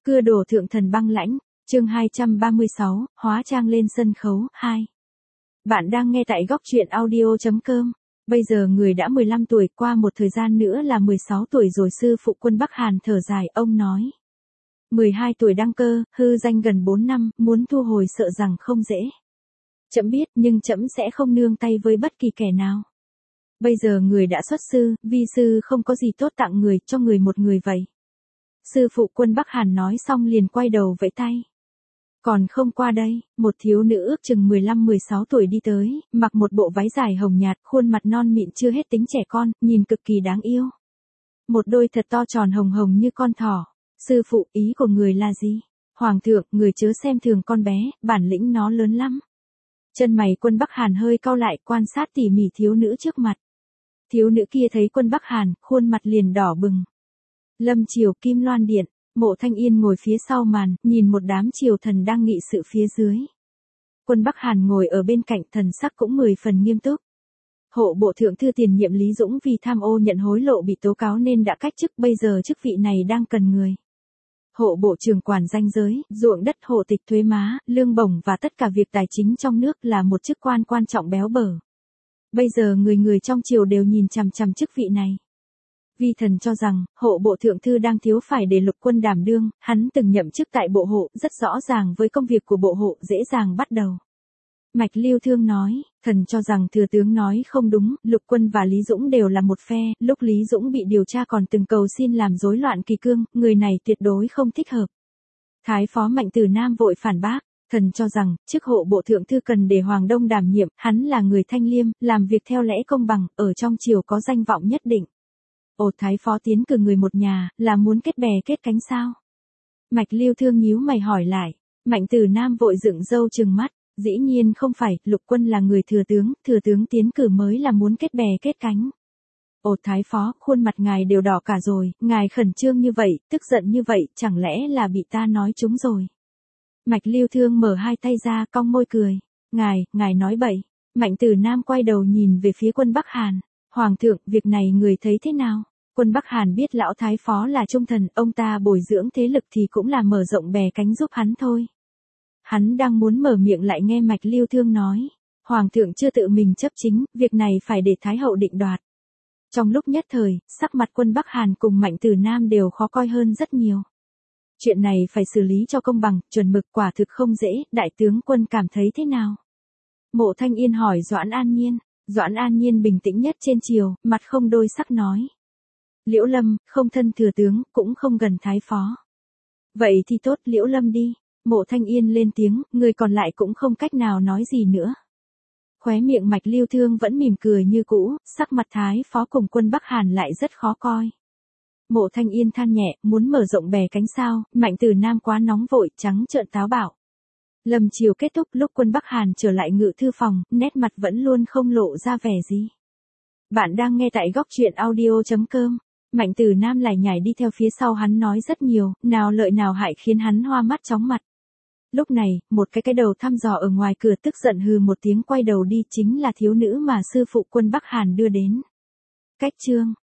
Cưa đổ thượng thần băng lãnh, chương 236, hóa trang lên sân khấu, 2. Bạn đang nghe tại góc truyện audio.com. Bây giờ người đã 15 tuổi, qua một thời gian nữa là 16 tuổi rồi. Sư phụ Quân Bắc Hàn thở dài, ông nói. 12 tuổi đăng cơ, hư danh gần 4 năm, muốn thu hồi sợ rằng không dễ. Trẫm biết, nhưng trẫm sẽ không nương tay với bất kỳ kẻ nào. Bây giờ người đã xuất sư, vi sư không có gì tốt tặng người, cho người một người vậy. Sư phụ Quân Bắc Hàn nói xong liền quay đầu vẫy tay. Còn không qua đây, một thiếu nữ ước chừng 15-16 tuổi đi tới, mặc một bộ váy dài hồng nhạt, khuôn mặt non mịn chưa hết tính trẻ con, nhìn cực kỳ đáng yêu. Một đôi thật to tròn hồng hồng như con thỏ. Sư phụ, ý của người là gì? Hoàng thượng, người chớ xem thường con bé, bản lĩnh nó lớn lắm. Chân mày Quân Bắc Hàn hơi cau lại, quan sát tỉ mỉ thiếu nữ trước mặt. Thiếu nữ kia thấy Quân Bắc Hàn, khuôn mặt liền đỏ bừng. Lâm triều Kim Loan Điện, Mộ Thanh Yên ngồi phía sau màn, nhìn một đám triều thần đang nghị sự phía dưới. Quân Bắc Hàn ngồi ở bên cạnh, thần sắc cũng 10 phần nghiêm túc. Hộ bộ thượng thư tiền nhiệm Lý Dũng vì tham ô nhận hối lộ bị tố cáo nên đã cách chức, bây giờ chức vị này đang cần người. Hộ bộ trưởng quản danh giới, ruộng đất, hộ tịch thuế má, lương bổng và tất cả việc tài chính trong nước là một chức quan quan trọng béo bở. Bây giờ người trong triều đều nhìn chằm chằm chức vị này. Vi thần cho rằng, hộ bộ thượng thư đang thiếu phải để Lục Quân đảm đương, hắn từng nhậm chức tại bộ hộ, rất rõ ràng với công việc của bộ hộ, dễ dàng bắt đầu. Mạch Lưu Thương nói, thần cho rằng thừa tướng nói không đúng, Lục Quân và Lý Dũng đều là một phe, lúc Lý Dũng bị điều tra còn từng cầu xin làm rối loạn kỷ cương, người này tuyệt đối không thích hợp. Thái phó Mạnh Tử Nam vội phản bác, thần cho rằng, chức hộ bộ thượng thư cần để Hoàng Đông đảm nhiệm, hắn là người thanh liêm, làm việc theo lẽ công bằng, ở trong triều có danh vọng nhất định. Ồ, Thái phó tiến cử người một nhà, là muốn kết bè kết cánh sao? Mạch Lưu Thương nhíu mày hỏi lại. Mạnh Tử Nam vội dựng râu trừng mắt. Dĩ nhiên không phải, Lục Quân là người thừa tướng tiến cử mới là muốn kết bè kết cánh. Ồ Thái phó, khuôn mặt ngài đều đỏ cả rồi, ngài khẩn trương như vậy, tức giận như vậy, chẳng lẽ là bị ta nói trúng rồi? Mạch Lưu Thương mở hai tay ra, cong môi cười. Ngài nói bậy. Mạnh Tử Nam quay đầu nhìn về phía Quân Bắc Hàn. Hoàng thượng, việc này người thấy thế nào? Quân Bắc Hàn biết lão Thái phó là trung thần, ông ta bồi dưỡng thế lực thì cũng là mở rộng bè cánh giúp hắn thôi. Hắn đang muốn mở miệng lại nghe Mạch Lưu Thương nói. Hoàng thượng chưa tự mình chấp chính, việc này phải để Thái hậu định đoạt. Trong lúc nhất thời, sắc mặt Quân Bắc Hàn cùng Mạnh Tử Nam đều khó coi hơn rất nhiều. Chuyện này phải xử lý cho công bằng, chuẩn mực, quả thực không dễ, đại tướng quân cảm thấy thế nào? Mộ Thanh Yên hỏi Doãn An Nhiên. Doãn An Nhiên bình tĩnh nhất trên triều, mặt không đôi sắc nói. Liễu Lâm, không thân thừa tướng, cũng không gần Thái phó. Vậy thì tốt, Liễu Lâm đi. Mộ Thanh Yên lên tiếng, người còn lại cũng không cách nào nói gì nữa. Khóe miệng Mạch Lưu Thương vẫn mỉm cười như cũ, sắc mặt Thái phó cùng Quân Bắc Hàn lại rất khó coi. Mộ Thanh Yên than nhẹ, muốn mở rộng bè cánh sao, Mạnh Tử Nam quá nóng vội, trắng trợn táo bạo. Lâm chiều kết thúc, lúc Quân Bắc Hàn trở lại ngự thư phòng, nét mặt vẫn luôn không lộ ra vẻ gì. Bạn đang nghe tại góc truyện audio.com. Mạnh Tử Nam lại nhảy đi theo phía sau hắn nói rất nhiều, nào lợi nào hại khiến hắn hoa mắt chóng mặt. Lúc này, một cái đầu thăm dò ở ngoài cửa tức giận hừ một tiếng quay đầu đi, chính là thiếu nữ mà sư phụ Quân Bắc Hàn đưa đến. Cách chương